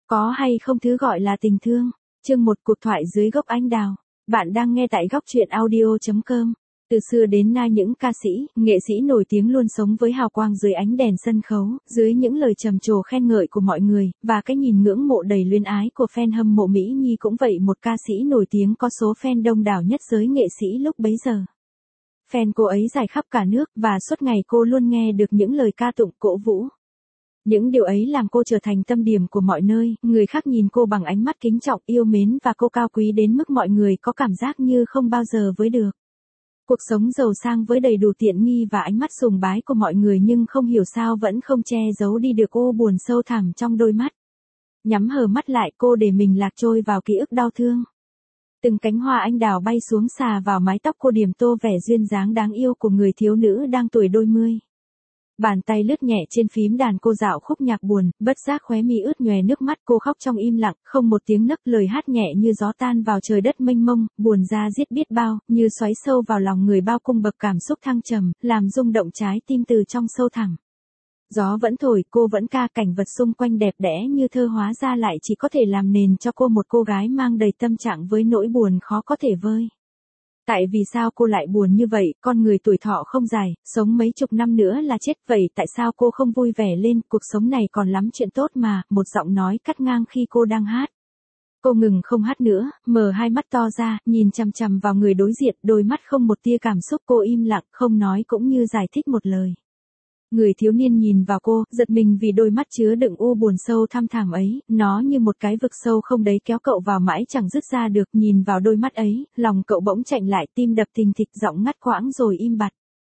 Có hay không thứ gọi là tình thương? Chương 1 cuộc thoại dưới gốc anh đào. Bạn đang nghe tại góc truyện audio.com. Từ xưa đến nay những ca sĩ, nghệ sĩ nổi tiếng luôn sống với hào quang dưới ánh đèn sân khấu, dưới những lời trầm trồ khen ngợi của mọi người, và cái nhìn ngưỡng mộ đầy luyến ái của fan hâm mộ Mỹ Nhi cũng vậy, một ca sĩ nổi tiếng có số fan đông đảo nhất giới nghệ sĩ lúc bấy giờ. Fan cô ấy dài khắp cả nước, và suốt ngày cô luôn nghe được những lời ca tụng cổ vũ. Những điều ấy làm cô trở thành tâm điểm của mọi nơi, người khác nhìn cô bằng ánh mắt kính trọng, yêu mến và cô cao quý đến mức mọi người có cảm giác như không bao giờ với được. Cuộc sống giàu sang với đầy đủ tiện nghi và ánh mắt sùng bái của mọi người, nhưng không hiểu sao vẫn không che giấu đi được u buồn sâu thẳm trong đôi mắt. Nhắm hờ mắt lại, cô để mình lạc trôi vào ký ức đau thương. Từng cánh hoa anh đào bay xuống xà vào mái tóc cô, điểm tô vẻ duyên dáng đáng yêu của người thiếu nữ đang tuổi đôi mươi. Bàn tay lướt nhẹ trên phím đàn, cô dạo khúc nhạc buồn, bất giác khóe mi ướt nhòe nước mắt, cô khóc trong im lặng, không một tiếng nấc, lời hát nhẹ như gió tan vào trời đất mênh mông, buồn ra giết biết bao, như xoáy sâu vào lòng người, bao cung bậc cảm xúc thăng trầm, làm rung động trái tim từ trong sâu thẳm. Gió vẫn thổi, cô vẫn ca, cảnh vật xung quanh đẹp đẽ như thơ, hóa ra lại chỉ có thể làm nền cho cô, một cô gái mang đầy tâm trạng với nỗi buồn khó có thể vơi. Tại vì sao cô lại buồn như vậy? Con người tuổi thọ không dài, sống mấy chục năm nữa là chết, vậy tại sao cô không vui vẻ lên? Cuộc sống này còn lắm chuyện tốt mà, một giọng nói cắt ngang khi cô đang hát. Cô ngừng không hát nữa, mở hai mắt to ra, nhìn chằm chằm vào người đối diện, đôi mắt không một tia cảm xúc, cô im lặng, không nói cũng như giải thích một lời. Người thiếu niên nhìn vào cô, giật mình vì đôi mắt chứa đựng u buồn sâu thăm thẳm ấy, nó như một cái vực sâu không đáy kéo cậu vào mãi chẳng dứt ra được. Nhìn vào đôi mắt ấy, lòng cậu bỗng chạnh lại, tim đập thình thịch, giọng ngắt quãng rồi im bặt.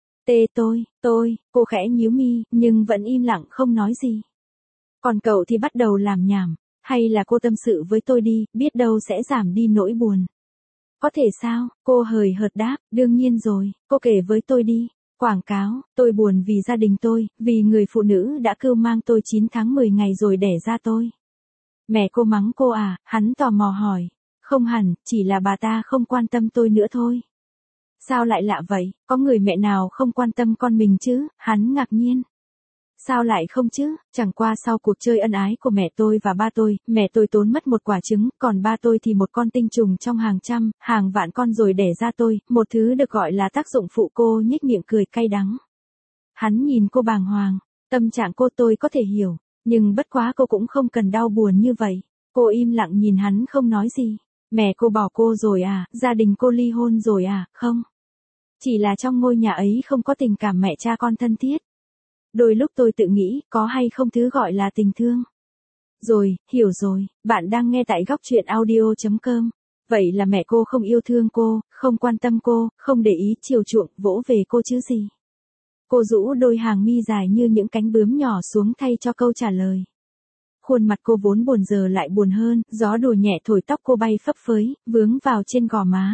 Cô khẽ nhíu mi, nhưng vẫn im lặng không nói gì. Còn cậu thì bắt đầu làm nhảm, hay là cô tâm sự với tôi đi, biết đâu sẽ giảm đi nỗi buồn. Có thể sao? Cô hời hợt đáp, đương nhiên rồi, cô kể với tôi đi. Quảng cáo, tôi buồn vì gia đình tôi, vì người phụ nữ đã cưu mang tôi 9 tháng 10 ngày rồi đẻ ra tôi. Mẹ cô mắng cô à? Hắn tò mò hỏi. Không hẳn, chỉ là bà ta không quan tâm tôi nữa thôi. Sao lại lạ vậy, có người mẹ nào không quan tâm con mình chứ? Hắn ngạc nhiên. Sao lại không chứ, chẳng qua sau cuộc chơi ân ái của mẹ tôi và ba tôi, mẹ tôi tốn mất một quả trứng, còn ba tôi thì một con tinh trùng trong hàng trăm, hàng vạn con rồi đẻ ra tôi, một thứ được gọi là tác dụng phụ. Cô nhếch miệng cười cay đắng. Hắn nhìn cô bàng hoàng, tâm trạng cô tôi có thể hiểu, nhưng bất quá cô cũng không cần đau buồn như vậy. Cô im lặng nhìn hắn không nói gì. Mẹ cô bỏ cô rồi à, gia đình cô ly hôn rồi à? Không. Chỉ là trong ngôi nhà ấy không có tình cảm mẹ cha con thân thiết. Đôi lúc tôi tự nghĩ, có hay không thứ gọi là tình thương? Rồi, hiểu rồi, bạn đang nghe tại góc truyện audio.com. Vậy là mẹ cô không yêu thương cô, không quan tâm cô, không để ý chiều chuộng, vỗ về cô chứ gì? Cô rũ đôi hàng mi dài như những cánh bướm nhỏ xuống thay cho câu trả lời. Khuôn mặt cô vốn buồn giờ lại buồn hơn, gió đùa nhẹ thổi tóc cô bay phấp phới, vướng vào trên gò má.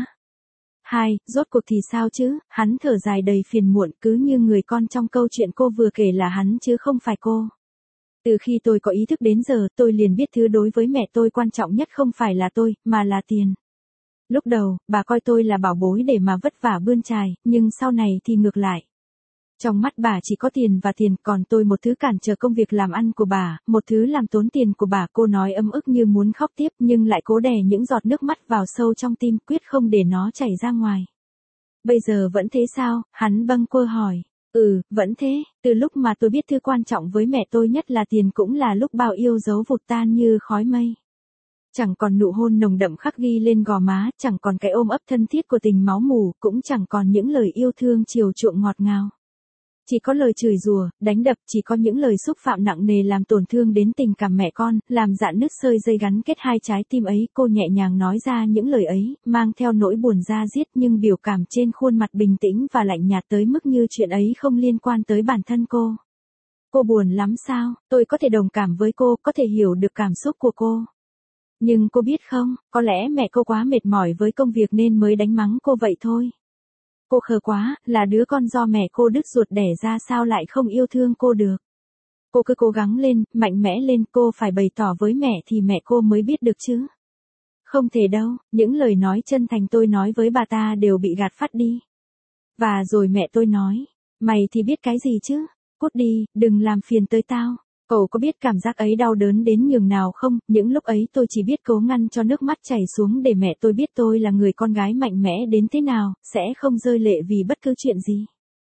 Rốt cuộc thì sao chứ? Hắn thở dài đầy phiền muộn, cứ như người con trong câu chuyện cô vừa kể là hắn chứ không phải cô. Từ khi tôi có ý thức đến giờ, tôi liền biết thứ đối với mẹ tôi quan trọng nhất không phải là tôi, mà là tiền. Lúc đầu, bà coi tôi là bảo bối để mà vất vả bươn chài, nhưng sau này thì ngược lại. Trong mắt bà chỉ có tiền và tiền, còn tôi một thứ cản trở công việc làm ăn của bà, một thứ làm tốn tiền của bà. Cô nói ấm ức như muốn khóc tiếp, nhưng lại cố đè những giọt nước mắt vào sâu trong tim, quyết không để nó chảy ra ngoài. Bây giờ vẫn thế sao? Hắn bâng quơ hỏi. Vẫn thế, từ lúc mà tôi biết thứ quan trọng với mẹ tôi nhất là tiền cũng là lúc bao yêu dấu vụt tan như khói mây. Chẳng còn nụ hôn nồng đậm khắc ghi lên gò má, chẳng còn cái ôm ấp thân thiết của tình máu mủ, cũng chẳng còn những lời yêu thương chiều chuộng ngọt ngào. Chỉ có lời chửi rủa, đánh đập, chỉ có những lời xúc phạm nặng nề làm tổn thương đến tình cảm mẹ con, làm rạn nứt sợi dây gắn kết hai trái tim ấy. Cô nhẹ nhàng nói ra những lời ấy, mang theo nỗi buồn da diết, nhưng biểu cảm trên khuôn mặt bình tĩnh và lạnh nhạt tới mức như chuyện ấy không liên quan tới bản thân cô. Cô buồn lắm sao? Tôi có thể đồng cảm với cô, có thể hiểu được cảm xúc của cô. Nhưng cô biết không, có lẽ mẹ cô quá mệt mỏi với công việc nên mới đánh mắng cô vậy thôi. Cô khờ quá, là đứa con do mẹ cô đứt ruột đẻ ra, sao lại không yêu thương cô được. Cô cứ cố gắng lên, mạnh mẽ lên, cô phải bày tỏ với mẹ thì mẹ cô mới biết được chứ. Không thể đâu, những lời nói chân thành tôi nói với bà ta đều bị gạt phắt đi. Và rồi mẹ tôi nói, mày thì biết cái gì chứ, cút đi, đừng làm phiền tới tao. Cậu có biết cảm giác ấy đau đớn đến nhường nào không? Những lúc ấy tôi chỉ biết cố ngăn cho nước mắt chảy xuống để mẹ tôi biết tôi là người con gái mạnh mẽ đến thế nào, sẽ không rơi lệ vì bất cứ chuyện gì.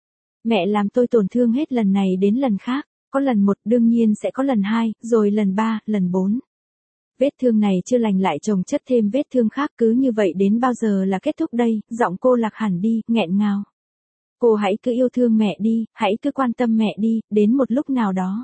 Mẹ làm tôi tổn thương hết lần này đến lần khác, có lần 1 đương nhiên sẽ có lần 2, rồi lần 3, lần 4. Vết thương này chưa lành lại chồng chất thêm vết thương khác, cứ như vậy đến bao giờ là kết thúc đây? Giọng cô lạc hẳn đi, nghẹn ngào. Cô hãy cứ yêu thương mẹ đi, hãy cứ quan tâm mẹ đi, đến một lúc nào đó.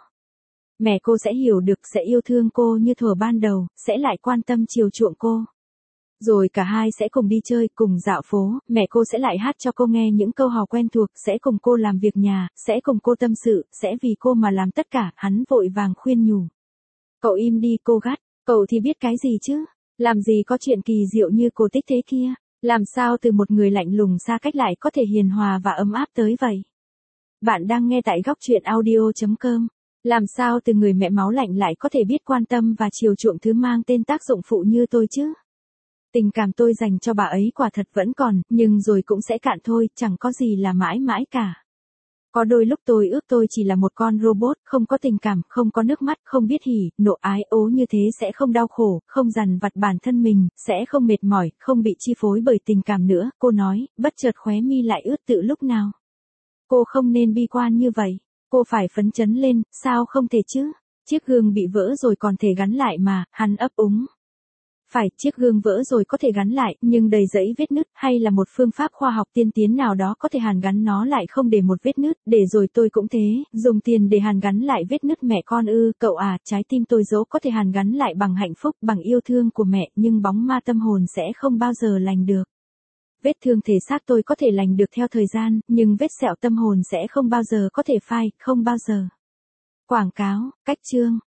Mẹ cô sẽ hiểu được, sẽ yêu thương cô như thuở ban đầu, sẽ lại quan tâm chiều chuộng cô. Rồi cả hai sẽ cùng đi chơi, cùng dạo phố, mẹ cô sẽ lại hát cho cô nghe những câu hò quen thuộc, sẽ cùng cô làm việc nhà, sẽ cùng cô tâm sự, sẽ vì cô mà làm tất cả, hắn vội vàng khuyên nhủ. Cậu im đi, cô gắt, cậu thì biết cái gì chứ, làm gì có chuyện kỳ diệu như cổ tích thế kia, làm sao từ một người lạnh lùng xa cách lại có thể hiền hòa và ấm áp tới vậy. Bạn đang nghe tại góc truyện audio.com. Làm sao từ người mẹ máu lạnh lại có thể biết quan tâm và chiều chuộng thứ mang tên tác dụng phụ như tôi chứ? Tình cảm tôi dành cho bà ấy quả thật vẫn còn, nhưng rồi cũng sẽ cạn thôi, chẳng có gì là mãi mãi cả. Có đôi lúc tôi ước tôi chỉ là một con robot, không có tình cảm, không có nước mắt, không biết hỉ, nộ ái ố như thế sẽ không đau khổ, không dằn vặt bản thân mình, sẽ không mệt mỏi, không bị chi phối bởi tình cảm nữa, cô nói, bất chợt khóe mi lại ướt tự lúc nào. Cô không nên bi quan như vậy. Cô phải phấn chấn lên, sao không thể chứ? Chiếc gương bị vỡ rồi còn thể gắn lại mà, hắn ấp úng. Phải, chiếc gương vỡ rồi có thể gắn lại, nhưng đầy rẫy vết nứt, hay là một phương pháp khoa học tiên tiến nào đó có thể hàn gắn nó lại không để một vết nứt, để rồi tôi cũng thế, dùng tiền để hàn gắn lại vết nứt mẹ con ư, cậu à, trái tim tôi dẫu có thể hàn gắn lại bằng hạnh phúc, bằng yêu thương của mẹ, nhưng bóng ma tâm hồn sẽ không bao giờ lành được. Vết thương thể xác tôi có thể lành được theo thời gian, nhưng vết sẹo tâm hồn sẽ không bao giờ có thể phai, không bao giờ. Quảng cáo, cách chương.